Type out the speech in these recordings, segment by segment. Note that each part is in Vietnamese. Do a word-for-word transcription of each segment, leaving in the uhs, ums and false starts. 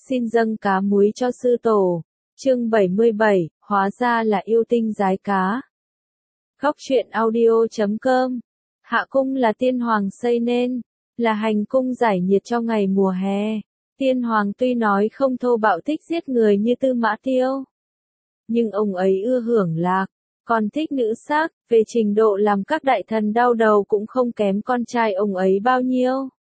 Xin dâng cá muối cho sư tổ. Chương bảy mươi bảy, hóa ra là yêu tinh giái cá. Góc truyện audio chấm com. Hạ cung là tiên hoàng xây nên, là hành cung giải nhiệt cho ngày mùa hè. Tiên hoàng tuy nói không thô bạo thích giết người như Tư Mã Tiêu, nhưng ông ấy ưa hưởng lạc, còn thích nữ sắc, về trình độ làm các đại thần đau đầu cũng không kém con trai ông ấy bao nhiêu.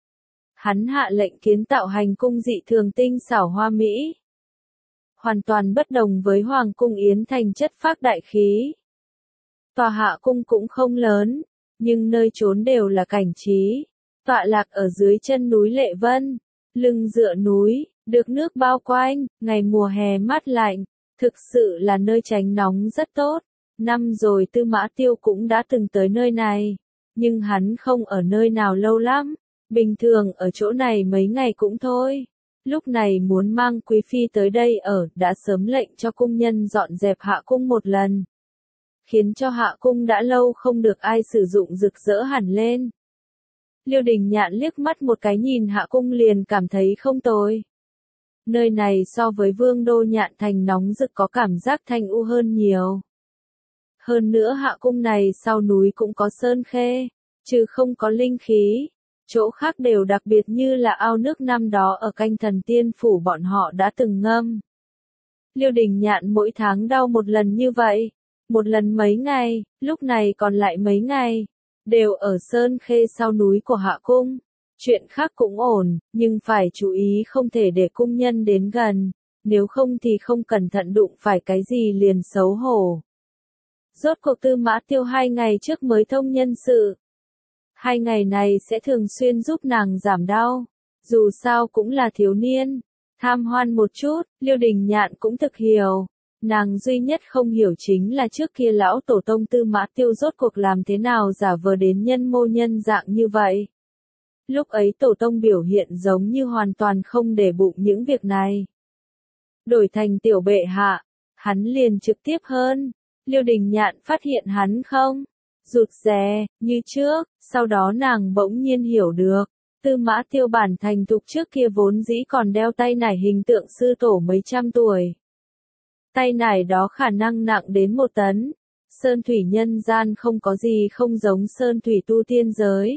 Hắn hạ lệnh kiến tạo hành cung dị thường tinh xảo hoa mỹ, hoàn toàn bất đồng với hoàng cung Yến Thành chất phác đại khí. Tòa hạ cung cũng không lớn, nhưng nơi trốn đều là cảnh trí, tọa lạc ở dưới chân núi Lệ Vân, lưng dựa núi, được nước bao quanh, ngày mùa hè mát lạnh, thực sự là nơi tránh nóng rất tốt. Năm rồi Tư Mã Tiêu cũng đã từng tới nơi này, nhưng hắn không ở nơi nào lâu lắm, bình thường ở chỗ này mấy ngày cũng thôi. Lúc này muốn mang quý phi tới đây ở, đã sớm lệnh cho cung nhân dọn dẹp hạ cung một lần, khiến cho hạ cung đã lâu không được ai sử dụng rực rỡ hẳn lên. Liêu Đình Nhạn liếc mắt một cái nhìn hạ cung liền cảm thấy không tồi. Nơi này so với Vương đô Nhạn Thành nóng rực có cảm giác thanh u hơn nhiều. Hơn nữa hạ cung này sau núi cũng có sơn khê, chứ không có linh khí. Chỗ khác đều đặc biệt như là ao nước năm đó ở Canh Thần Tiên Phủ bọn họ đã từng ngâm. Liêu Đình Nhạn mỗi tháng đau một lần như vậy, một lần mấy ngày, lúc này còn lại mấy ngày, đều ở sơn khê sau núi của hạ cung. Chuyện khác cũng ổn, nhưng phải chú ý không thể để cung nhân đến gần, nếu không thì không cẩn thận đụng phải cái gì liền xấu hổ. Rốt cuộc Tư Mã Tiêu hai ngày trước mới thông nhân sự. Hai ngày này sẽ thường xuyên giúp nàng giảm đau, dù sao cũng là thiếu niên, tham hoan một chút, Liêu Đình Nhạn cũng thực hiểu. Nàng duy nhất không hiểu chính là trước kia lão tổ tông Tư Mã Tiêu rốt cuộc làm thế nào giả vờ đến nhân mô nhân dạng như vậy. Lúc ấy tổ tông biểu hiện giống như hoàn toàn không để bụng những việc này. Đổi thành tiểu bệ hạ, hắn liền trực tiếp hơn. Liêu Đình Nhạn phát hiện hắn không rụt rè như trước, sau đó nàng bỗng nhiên hiểu được, Tư Mã Tiêu bản thành thục trước kia vốn dĩ còn đeo tay nải hình tượng sư tổ mấy trăm tuổi. Tay nải đó khả năng nặng đến một tấn, sơn thủy nhân gian không có gì không giống sơn thủy tu tiên giới.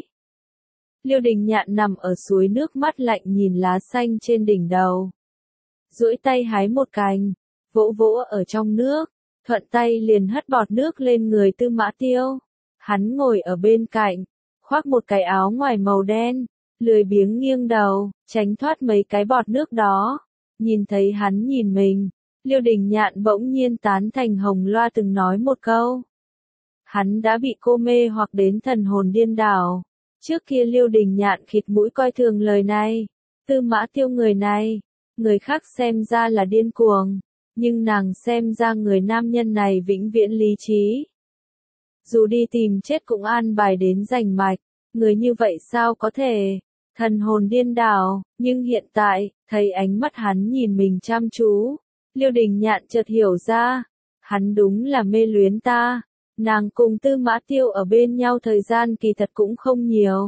Liêu Đình Nhạn nằm ở suối nước mắt lạnh nhìn lá xanh trên đỉnh đầu, duỗi tay hái một cành, vỗ vỗ ở trong nước, thuận tay liền hất bọt nước lên người Tư Mã Tiêu. Hắn ngồi ở bên cạnh, khoác một cái áo ngoài màu đen, lười biếng nghiêng đầu, tránh thoát mấy cái bọt nước đó. Nhìn thấy hắn nhìn mình, Liêu Đình Nhạn bỗng nhiên tán thành hồng loa từng nói một câu. Hắn đã bị cô mê hoặc đến thần hồn điên đảo. Trước kia Liêu Đình Nhạn khịt mũi coi thường lời này. Tư Mã Tiêu người này, người khác xem ra là điên cuồng, nhưng nàng xem ra người nam nhân này vĩnh viễn lý trí. Dù đi tìm chết cũng an bài đến rành mạch, người như vậy sao có thể thần hồn điên đảo, nhưng hiện tại, thấy ánh mắt hắn nhìn mình chăm chú, Liêu Đình Nhạn chợt hiểu ra, hắn đúng là mê luyến ta. Nàng cùng Tư Mã Tiêu ở bên nhau thời gian kỳ thật cũng không nhiều.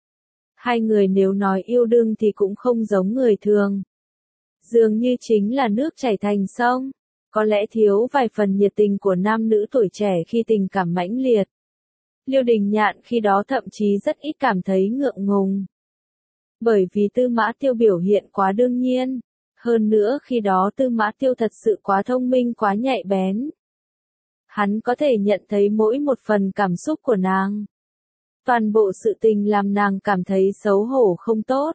Hai người nếu nói yêu đương thì cũng không giống người thường. Dường như chính là nước chảy thành sông, có lẽ thiếu vài phần nhiệt tình của nam nữ tuổi trẻ khi tình cảm mãnh liệt. Liêu Đình Nhạn khi đó thậm chí rất ít cảm thấy ngượng ngùng. Bởi vì Tư Mã Tiêu biểu hiện quá đương nhiên. Hơn nữa khi đó Tư Mã Tiêu thật sự quá thông minh quá nhạy bén. Hắn có thể nhận thấy mỗi một phần cảm xúc của nàng. Toàn bộ sự tình làm nàng cảm thấy xấu hổ không tốt.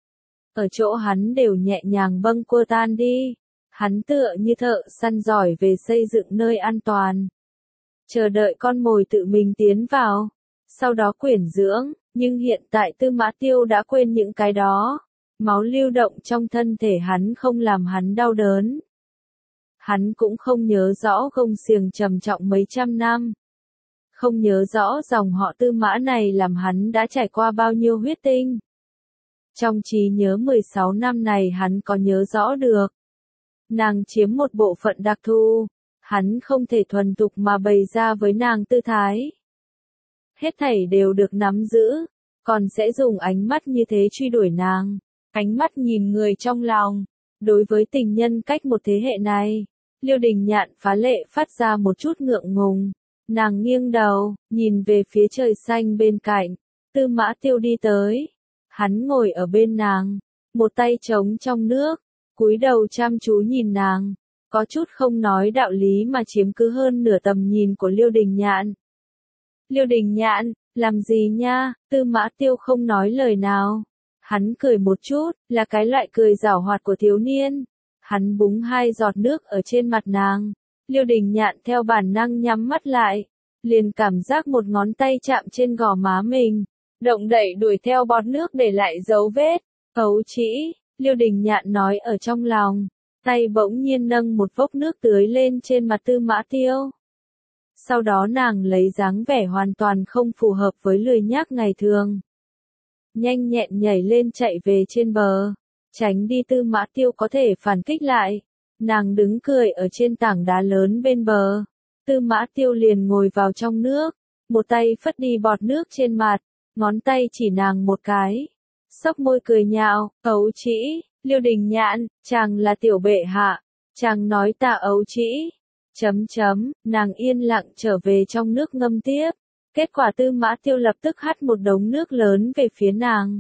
Ở chỗ hắn đều nhẹ nhàng bâng quơ tan đi. Hắn tựa như thợ săn giỏi về xây dựng nơi an toàn. Chờ đợi con mồi tự mình tiến vào. Sau đó quyển dưỡng, nhưng hiện tại Tư Mã Tiêu đã quên những cái đó. Máu lưu động trong thân thể hắn không làm hắn đau đớn. Hắn cũng không nhớ rõ gông xiềng trầm trọng mấy trăm năm. Không nhớ rõ dòng họ Tư Mã này làm hắn đã trải qua bao nhiêu huyết tinh. Trong trí nhớ mười sáu năm này hắn có nhớ rõ được. Nàng chiếm một bộ phận đặc thù, hắn không thể thuần tục mà bày ra với nàng tư thái. Hết thảy đều được nắm giữ, còn sẽ dùng ánh mắt như thế truy đuổi nàng. Ánh mắt nhìn người trong lòng. Đối với tình nhân cách một thế hệ này, Liêu Đình Nhạn phá lệ phát ra một chút ngượng ngùng. Nàng nghiêng đầu, nhìn về phía trời xanh bên cạnh. Tư Mã Tiêu đi tới. Hắn ngồi ở bên nàng, một tay trống trong nước, cúi đầu chăm chú nhìn nàng, có chút không nói đạo lý mà chiếm cứ hơn nửa tầm nhìn của Liêu Đình Nhạn. Liêu Đình Nhạn, làm gì nha? Tư Mã Tiêu không nói lời nào. Hắn cười một chút, là cái loại cười giảo hoạt của thiếu niên. Hắn búng hai giọt nước ở trên mặt nàng. Liêu Đình Nhạn theo bản năng nhắm mắt lại, liền cảm giác một ngón tay chạm trên gò má mình, động đậy đuổi theo bọt nước để lại dấu vết. Ấu trĩ, Liêu Đình Nhạn nói ở trong lòng, tay bỗng nhiên nâng một vốc nước tưới lên trên mặt Tư Mã Tiêu. Sau đó nàng lấy dáng vẻ hoàn toàn không phù hợp với lười nhác ngày thường. Nhanh nhẹn nhảy lên chạy về trên bờ, tránh đi Tư Mã Tiêu có thể phản kích lại. Nàng đứng cười ở trên tảng đá lớn bên bờ. Tư Mã Tiêu liền ngồi vào trong nước, một tay phất đi bọt nước trên mặt, ngón tay chỉ nàng một cái. Xốc môi cười nhạo, ấu trĩ, Liêu Đình Nhạn, chàng là tiểu bệ hạ, chàng nói ta ấu trĩ. Chấm chấm, nàng yên lặng trở về trong nước ngâm tiếp. Kết quả Tư Mã Tiêu lập tức hắt một đống nước lớn về phía nàng.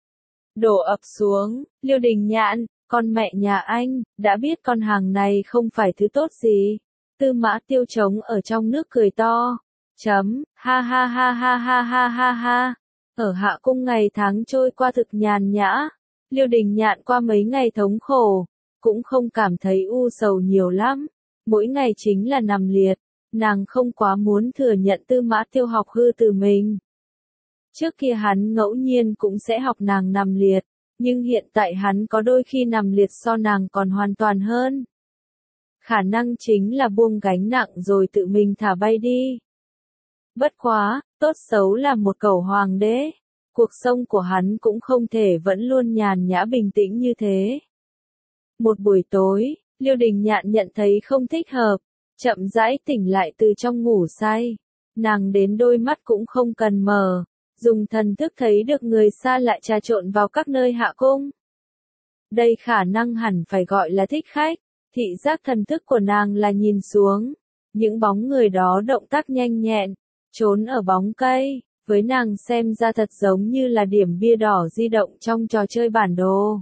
Đổ ập xuống, Liêu Đình Nhạn, con mẹ nhà anh, đã biết con hàng này không phải thứ tốt gì. Tư Mã Tiêu trống ở trong nước cười to. Chấm, ha ha ha ha ha ha ha ha. Ở Hạ Cung ngày tháng trôi qua thực nhàn nhã. Liêu Đình Nhạn qua mấy ngày thống khổ, cũng không cảm thấy u sầu nhiều lắm. Mỗi ngày chính là nằm liệt, nàng không quá muốn thừa nhận Tư Mã Tiêu học hư từ mình. Trước kia hắn ngẫu nhiên cũng sẽ học nàng nằm liệt, nhưng hiện tại hắn có đôi khi nằm liệt so nàng còn hoàn toàn hơn. Khả năng chính là buông gánh nặng rồi tự mình thả bay đi. Bất quá, tốt xấu là một cẩu hoàng đế, cuộc sống của hắn cũng không thể vẫn luôn nhàn nhã bình tĩnh như thế. Một buổi tối, Liêu Đình Nhạn nhận thấy không thích hợp, chậm rãi tỉnh lại từ trong ngủ say. Nàng đến đôi mắt cũng không cần mở, dùng thần thức thấy được người xa lạ trà trộn vào các nơi Hạ Cung. Đây khả năng hẳn phải gọi là thích khách. Thị giác thần thức của nàng là nhìn xuống, những bóng người đó động tác nhanh nhẹn, trốn ở bóng cây, với nàng xem ra thật giống như là điểm bia đỏ di động trong trò chơi bản đồ.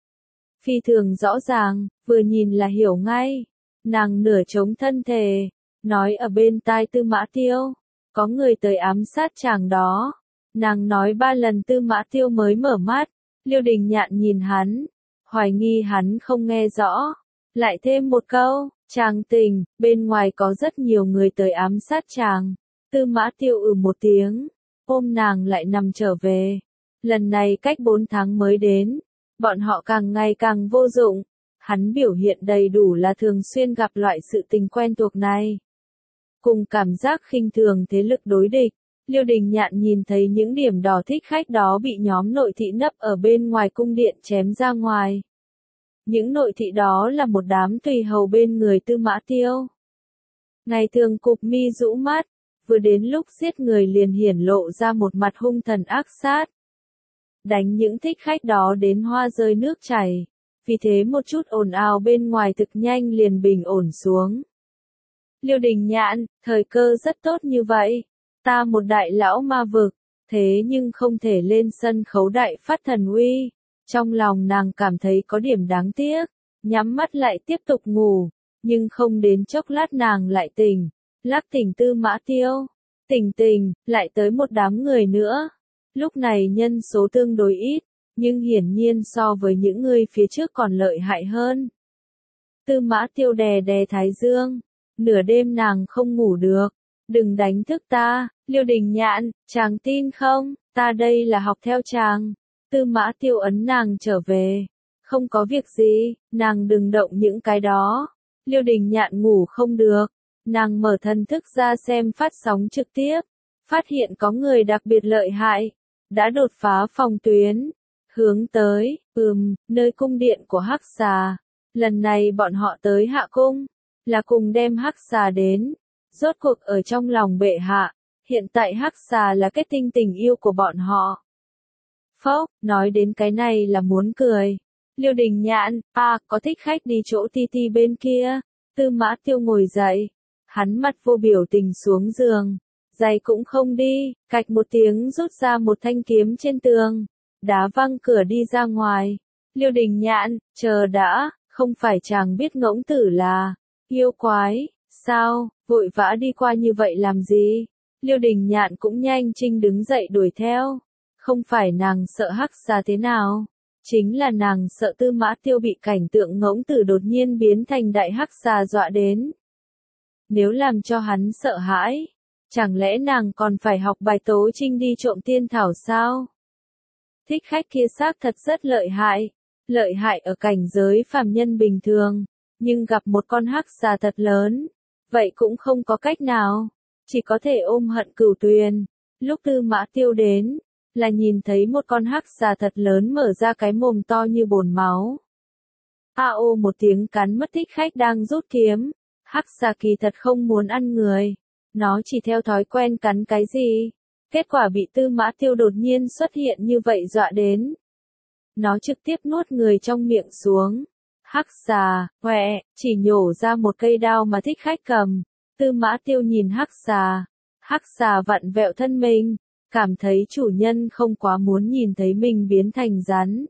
Phi thường rõ ràng, vừa nhìn là hiểu ngay. Nàng nửa chống thân thể, nói ở bên tai Tư Mã Tiêu, có người tới ám sát chàng đó. Nàng nói ba lần Tư Mã Tiêu mới mở mắt. Liêu Đình Nhạn nhìn hắn, hoài nghi hắn không nghe rõ. Lại thêm một câu, chàng tình, bên ngoài có rất nhiều người tới ám sát chàng. Tư Mã Tiêu ừ một tiếng, ôm nàng lại nằm trở về. Lần này cách bốn tháng mới đến, bọn họ càng ngày càng vô dụng. Hắn biểu hiện đầy đủ là thường xuyên gặp loại sự tình quen thuộc này. Cùng cảm giác khinh thường thế lực đối địch, Liêu Đình Nhạn nhìn thấy những điểm đỏ thích khách đó bị nhóm nội thị nấp ở bên ngoài cung điện chém ra ngoài. Những nội thị đó là một đám tùy hầu bên người Tư Mã Tiêu. Ngày thường cụp mi rũ mắt, vừa đến lúc giết người liền hiển lộ ra một mặt hung thần ác sát. Đánh những thích khách đó đến hoa rơi nước chảy, vì thế một chút ồn ào bên ngoài thực nhanh liền bình ổn xuống. Liêu Đình Nhạn, thời cơ rất tốt như vậy, ta một đại lão ma vực, thế nhưng không thể lên sân khấu đại phát thần uy. Trong lòng nàng cảm thấy có điểm đáng tiếc, nhắm mắt lại tiếp tục ngủ, nhưng không đến chốc lát nàng lại tỉnh, lắc tỉnh Tư Mã Tiêu. Tỉnh tỉnh, lại tới một đám người nữa. Lúc này nhân số tương đối ít, nhưng hiển nhiên so với những người phía trước còn lợi hại hơn. Tư Mã Tiêu đè đè thái dương, nửa đêm nàng không ngủ được. Đừng đánh thức ta, Liêu Đình Nhạn, chàng tin không, ta đây là học theo chàng. Tư Mã Tiêu ấn nàng trở về. Không có việc gì, nàng đừng động những cái đó. Liêu Đình Nhạn ngủ không được. Nàng mở thần thức ra xem phát sóng trực tiếp. Phát hiện có người đặc biệt lợi hại. Đã đột phá phòng tuyến. Hướng tới, ừm, nơi cung điện của Hắc Xà. Lần này bọn họ tới Hạ Cung. Là cùng đem Hắc Xà đến. Rốt cuộc ở trong lòng bệ hạ. Hiện tại Hắc Xà là kết tinh tình yêu của bọn họ. Phốc, nói đến cái này là muốn cười. Liêu Đình Nhạn, à, có thích khách đi chỗ ti ti bên kia. Tư Mã Tiêu ngồi dậy. Hắn mặt vô biểu tình xuống giường. Giày cũng không đi, cạch một tiếng rút ra một thanh kiếm trên tường. Đá văng cửa đi ra ngoài. Liêu Đình Nhạn, chờ đã, không phải chàng biết Ngỗng Tử là yêu quái, sao, vội vã đi qua như vậy làm gì? Liêu Đình Nhạn cũng nhanh chinh đứng dậy đuổi theo. Không phải nàng sợ Hắc Xà thế nào, chính là nàng sợ Tư Mã Tiêu bị cảnh tượng Ngỗng Tử đột nhiên biến thành đại Hắc Xà dọa đến. Nếu làm cho hắn sợ hãi, chẳng lẽ nàng còn phải học bài tố trinh đi trộm tiên thảo sao? Thích khách kia xác thật rất lợi hại, lợi hại ở cảnh giới phàm nhân bình thường, nhưng gặp một con Hắc Xà thật lớn, vậy cũng không có cách nào, chỉ có thể ôm hận cửu tuyền. Lúc Tư Mã Tiêu đến, là nhìn thấy một con Hắc Xà thật lớn mở ra cái mồm to như bồn máu. A ô một tiếng cắn mất thích khách đang rút kiếm. Hắc Xà kỳ thật không muốn ăn người, nó chỉ theo thói quen cắn cái gì. Kết quả bị Tư Mã Tiêu đột nhiên xuất hiện như vậy dọa đến. Nó trực tiếp nuốt người trong miệng xuống. Hắc Xà, quẹ, chỉ nhổ ra một cây đao mà thích khách cầm. Tư Mã Tiêu nhìn Hắc Xà. Hắc Xà vặn vẹo thân mình, cảm thấy chủ nhân không quá muốn nhìn thấy mình biến thành rắn.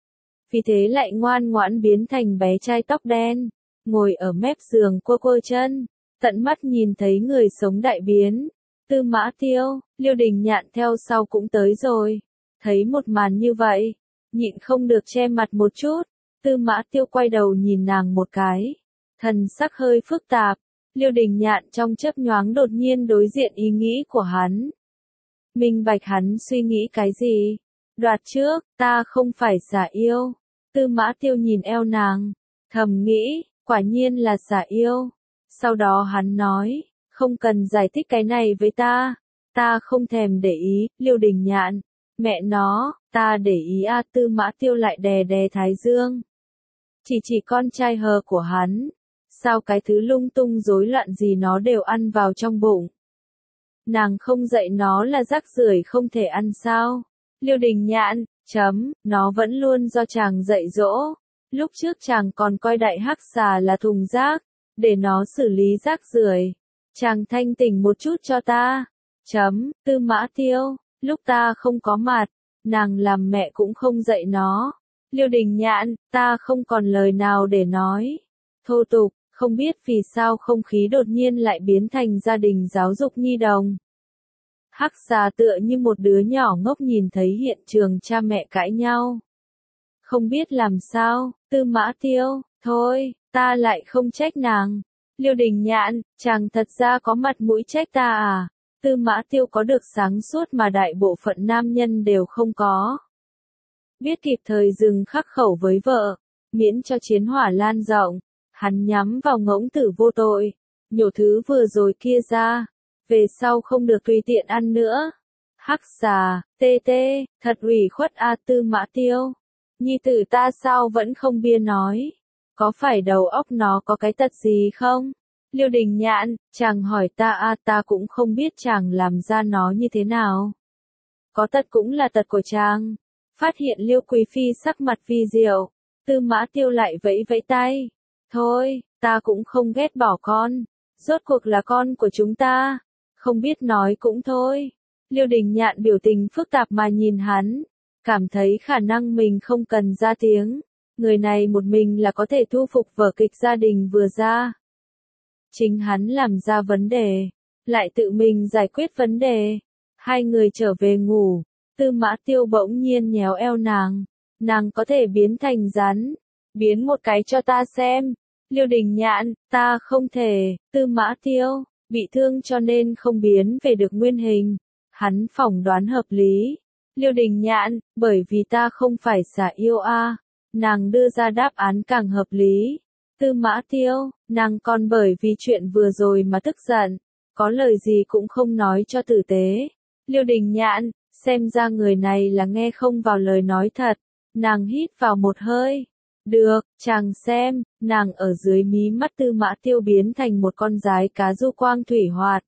Vì thế lại ngoan ngoãn biến thành bé trai tóc đen, ngồi ở mép giường quơ quơ chân, tận mắt nhìn thấy người sống đại biến. Tư Mã Tiêu, Liêu Đình Nhạn theo sau cũng tới rồi. Thấy một màn như vậy, nhịn không được che mặt một chút. Tư Mã Tiêu quay đầu nhìn nàng một cái, thần sắc hơi phức tạp. Liêu Đình Nhạn trong chớp nhoáng đột nhiên đối diện ý nghĩ của hắn. Minh bạch hắn suy nghĩ cái gì? Đoạt trước, ta không phải xà yêu. Tư Mã Tiêu nhìn eo nàng, thầm nghĩ, quả nhiên là xà yêu. Sau đó hắn nói, không cần giải thích cái này với ta, ta không thèm để ý. Liêu Đình Nhạn, mẹ nó, ta để ý a. Tư Mã Tiêu lại đè đè thái dương. Chỉ chỉ con trai hờ của hắn, sao cái thứ lung tung rối loạn gì nó đều ăn vào trong bụng. Nàng không dạy nó là rác rưởi không thể ăn sao? Liêu Đình Nhạn, chấm, nó vẫn luôn do chàng dạy dỗ. Lúc trước chàng còn coi đại Hắc Xà là thùng rác, để nó xử lý rác rưởi. Chàng thanh tỉnh một chút cho ta. Chấm, Tư Mã Tiêu, lúc ta không có mặt, nàng làm mẹ cũng không dạy nó. Liêu Đình Nhạn, ta không còn lời nào để nói. Thô tục, không biết vì sao không khí đột nhiên lại biến thành gia đình giáo dục nhi đồng. Hắc Xà tựa như một đứa nhỏ ngốc nhìn thấy hiện trường cha mẹ cãi nhau. Không biết làm sao, Tư Mã Tiêu, thôi, ta lại không trách nàng. Liêu Đình Nhạn, chàng thật ra có mặt mũi trách ta à? Tư Mã Tiêu có được sáng suốt mà đại bộ phận nam nhân đều không có. Biết kịp thời dừng khắc khẩu với vợ, miễn cho chiến hỏa lan rộng, hắn nhắm vào Ngỗng Tử vô tội, nhổ thứ vừa rồi kia ra, về sau không được tùy tiện ăn nữa. Hắc Xà, tê tê, thật ủy khuất a. Tư Mã Tiêu, nhi tử ta sao vẫn không bia nói, có phải đầu óc nó có cái tật gì không? Liêu Đình Nhạn, chàng hỏi ta a, ta cũng không biết chàng làm ra nó như thế nào. Có tật cũng là tật của chàng. Phát hiện Liêu Quý Phi sắc mặt vi diệu, Tư Mã Tiêu lại vẫy vẫy tay. Thôi, ta cũng không ghét bỏ con, rốt cuộc là con của chúng ta, không biết nói cũng thôi. Liêu Đình Nhạn biểu tình phức tạp mà nhìn hắn, cảm thấy khả năng mình không cần ra tiếng, người này một mình là có thể thu phục vở kịch gia đình vừa ra. Chính hắn làm ra vấn đề, lại tự mình giải quyết vấn đề. Hai người trở về ngủ, Tư Mã Tiêu bỗng nhiên nhéo eo nàng, nàng có thể biến thành rắn, biến một cái cho ta xem. Liêu Đình Nhạn, ta không thể. Tư Mã Tiêu, bị thương cho nên không biến về được nguyên hình. Hắn phỏng đoán hợp lý. Liêu Đình Nhạn, bởi vì ta không phải xà yêu a. Nàng đưa ra đáp án càng hợp lý. Tư Mã Tiêu, nàng còn bởi vì chuyện vừa rồi mà tức giận, có lời gì cũng không nói cho tử tế. Liêu Đình Nhạn, xem ra người này là nghe không vào lời nói thật. Nàng hít vào một hơi. Được, chàng xem, nàng ở dưới mí mắt Tư Mã Tiêu biến thành một con giái cá du quang thủy hoạt.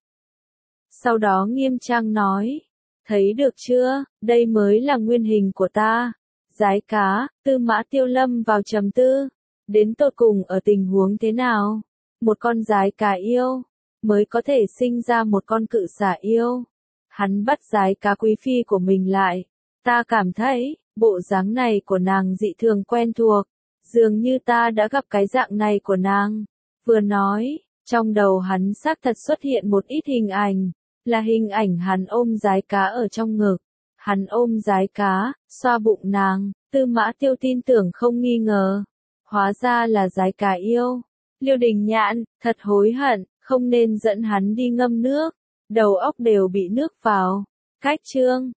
Sau đó nghiêm trang nói, thấy được chưa, đây mới là nguyên hình của ta. Giái cá, Tư Mã Tiêu lâm vào trầm tư. Đến tột cùng ở tình huống thế nào? Một con giái cá yêu, mới có thể sinh ra một con cự xà yêu. Hắn bắt giái cá quý phi của mình lại. Ta cảm thấy, bộ dáng này của nàng dị thường quen thuộc. Dường như ta đã gặp cái dạng này của nàng. Vừa nói, trong đầu hắn xác thật xuất hiện một ít hình ảnh. Là hình ảnh hắn ôm giái cá ở trong ngực. Hắn ôm giái cá, xoa bụng nàng. Tư Mã Tiêu tin tưởng không nghi ngờ. Hóa ra là giái cá yêu. Liêu Đình Nhạn, thật hối hận, không nên dẫn hắn đi ngâm nước. Đầu óc đều bị nước vào. Cách chương